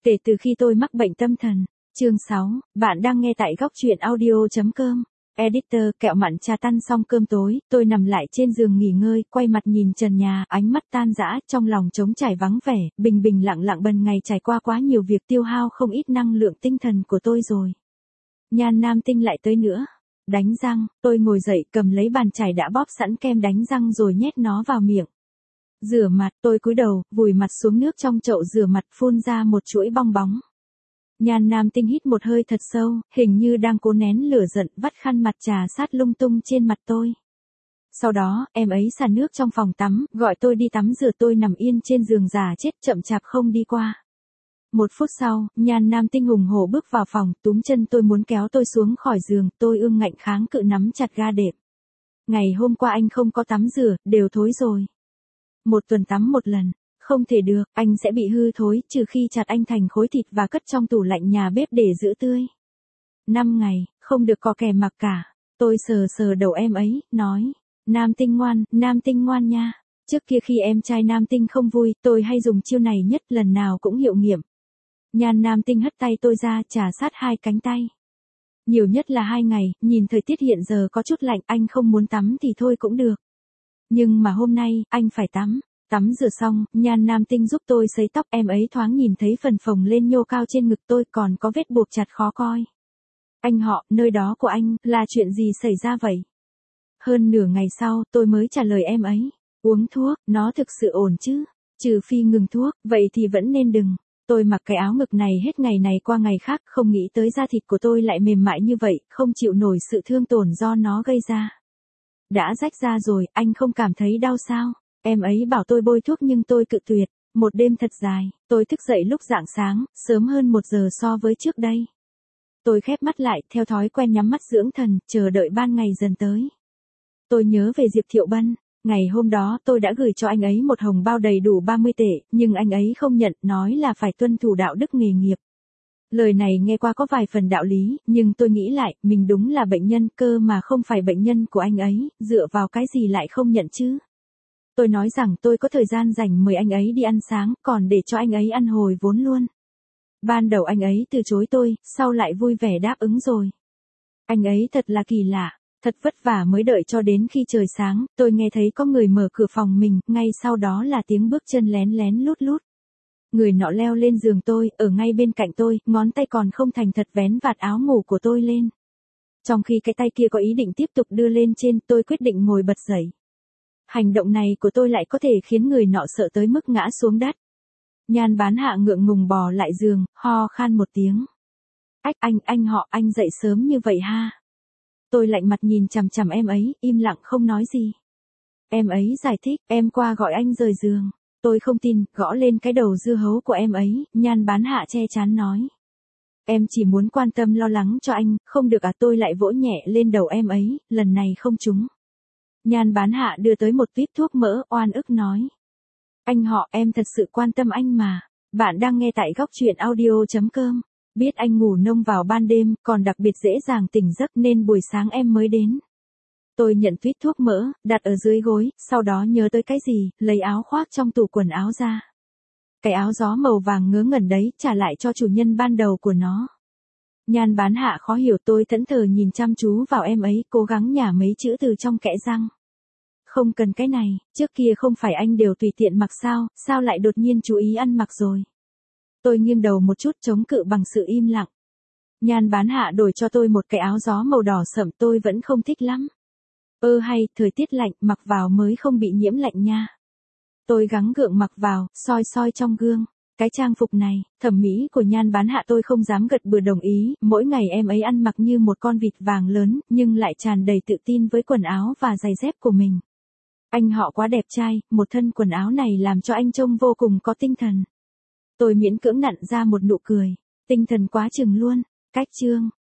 Kể từ khi tôi mắc bệnh tâm thần. Chương 6, bạn đang nghe tại góc truyện audio.com. Editor, kẹo mặn trà tan xong cơm tối, tôi nằm lại trên giường nghỉ ngơi, quay mặt nhìn trần nhà, ánh mắt tan rã, trong lòng trống trải vắng vẻ, bình bình lặng lặng bần ngày trải qua quá nhiều việc tiêu hao không ít năng lượng tinh thần của tôi rồi. Nhan Nam Tinh lại tới nữa. Đánh răng, tôi ngồi dậy cầm lấy bàn chải đã bóp sẵn kem đánh răng rồi nhét nó vào miệng. Rửa mặt, tôi cúi đầu, vùi mặt xuống nước trong chậu rửa mặt phun ra một chuỗi bong bóng. Nhan Nam Tinh hít một hơi thật sâu, hình như đang cố nén lửa giận, vắt khăn mặt trà sát lung tung trên mặt tôi. Sau đó, em ấy xả nước trong phòng tắm, gọi tôi đi tắm rửa, tôi nằm yên trên giường già chết chậm chạp không đi qua. 1 phút sau, Nhan Nam Tinh hùng hổ bước vào phòng, túm chân tôi muốn kéo tôi xuống khỏi giường, tôi ương ngạnh kháng cự nắm chặt ga đệm. Ngày hôm qua anh không có tắm rửa, đều thối rồi. 1 tuần tắm 1 lần. Không thể được, anh sẽ bị hư thối, trừ khi chặt anh thành khối thịt và cất trong tủ lạnh nhà bếp để giữ tươi. 5 ngày, không được có kè mặc cả. Tôi sờ sờ đầu em ấy, nói. Nam Tinh ngoan nha. Trước kia khi em trai Nam Tinh không vui, tôi hay dùng chiêu này nhất, lần nào cũng hiệu nghiệm. Nhan Nam Tinh hất tay tôi ra, trà sát 2 cánh tay. Nhiều nhất là 2 ngày, nhìn thời tiết hiện giờ có chút lạnh, anh không muốn tắm thì thôi cũng được. Nhưng mà hôm nay, anh phải tắm. Tắm rửa xong, Nhan Nam Tinh giúp tôi sấy tóc, em ấy thoáng nhìn thấy phần phồng lên nhô cao trên ngực tôi còn có vết buộc chặt khó coi. Anh họ, nơi đó của anh, là chuyện gì xảy ra vậy? Hơn nửa ngày sau, tôi mới trả lời em ấy. Uống thuốc, nó thực sự ổn chứ. Trừ phi ngừng thuốc, vậy thì vẫn nên đừng. Tôi mặc cái áo ngực này hết ngày này qua ngày khác, không nghĩ tới da thịt của tôi lại mềm mại như vậy, không chịu nổi sự thương tổn do nó gây ra. Đã rách ra rồi, anh không cảm thấy đau sao? Em ấy bảo tôi bôi thuốc nhưng tôi cự tuyệt. Một đêm thật dài, tôi thức dậy lúc rạng sáng, sớm hơn 1 giờ so với trước đây. Tôi khép mắt lại, theo thói quen nhắm mắt dưỡng thần, chờ đợi ban ngày dần tới. Tôi nhớ về Diệp Thiệu Bân. Ngày hôm đó tôi đã gửi cho anh ấy một hồng bao đầy đủ 30 tệ, nhưng anh ấy không nhận, nói là phải tuân thủ đạo đức nghề nghiệp. Lời này nghe qua có vài phần đạo lý, nhưng tôi nghĩ lại, mình đúng là bệnh nhân cơ mà không phải bệnh nhân của anh ấy, dựa vào cái gì lại không nhận chứ? Tôi nói rằng tôi có thời gian rảnh mời anh ấy đi ăn sáng, còn để cho anh ấy ăn hồi vốn luôn. Ban đầu anh ấy từ chối tôi, sau lại vui vẻ đáp ứng rồi. Anh ấy thật là kỳ lạ, thật vất vả mới đợi cho đến khi trời sáng, tôi nghe thấy có người mở cửa phòng mình, ngay sau đó là tiếng bước chân lén lén lút lút. Người nọ leo lên giường tôi, ở ngay bên cạnh tôi, ngón tay còn không thành thật vén vạt áo ngủ của tôi lên. Trong khi cái tay kia có ý định tiếp tục đưa lên trên, tôi quyết định ngồi bật dậy. Hành động này của tôi lại có thể khiến người nọ sợ tới mức ngã xuống đất. Nhan Bán Hạ ngượng ngùng bò lại giường, ho khan một tiếng. Anh họ, anh dậy sớm như vậy ha? Tôi lạnh mặt nhìn chằm chằm em ấy, im lặng không nói gì. Em ấy giải thích, em qua gọi anh rời giường. Tôi không tin, gõ lên cái đầu dưa hấu của em ấy, Nhan Bán Hạ che chắn nói. Em chỉ muốn quan tâm lo lắng cho anh, không được à? Tôi lại vỗ nhẹ lên đầu em ấy, lần này không trúng. Nhan Bán Hạ đưa tới một tuýp thuốc mỡ, oan ức nói. Anh họ, em thật sự quan tâm anh mà. Bạn đang nghe tại góc truyện audio.com. Biết anh ngủ nông vào ban đêm, còn đặc biệt dễ dàng tỉnh giấc nên buổi sáng em mới đến. Tôi nhận tuýp thuốc mỡ, đặt ở dưới gối, sau đó nhớ tới cái gì, lấy áo khoác trong tủ quần áo ra. Cái áo gió màu vàng ngớ ngẩn đấy, trả lại cho chủ nhân ban đầu của nó. Nhan Bán Hạ khó hiểu, tôi thẫn thờ nhìn chăm chú vào em ấy, cố gắng nhả mấy chữ từ trong kẽ răng. Không cần cái này, trước kia không phải anh đều tùy tiện mặc sao lại đột nhiên chú ý ăn mặc rồi. Tôi nghiêng đầu một chút chống cự bằng sự im lặng. Nhan Bán Hạ đổi cho tôi một cái áo gió màu đỏ sẫm, tôi vẫn không thích lắm. Hay, thời tiết lạnh, mặc vào mới không bị nhiễm lạnh nha. Tôi gắng gượng mặc vào, soi trong gương. Cái trang phục này, thẩm mỹ của Nhan Bán Hạ tôi không dám gật bừa đồng ý, mỗi ngày em ấy ăn mặc như một con vịt vàng lớn, nhưng lại tràn đầy tự tin với quần áo và giày dép của mình. Anh họ quá đẹp trai, một thân quần áo này làm cho anh trông vô cùng có tinh thần. Tôi miễn cưỡng nặn ra một nụ cười, tinh thần quá chừng luôn. Cách chương,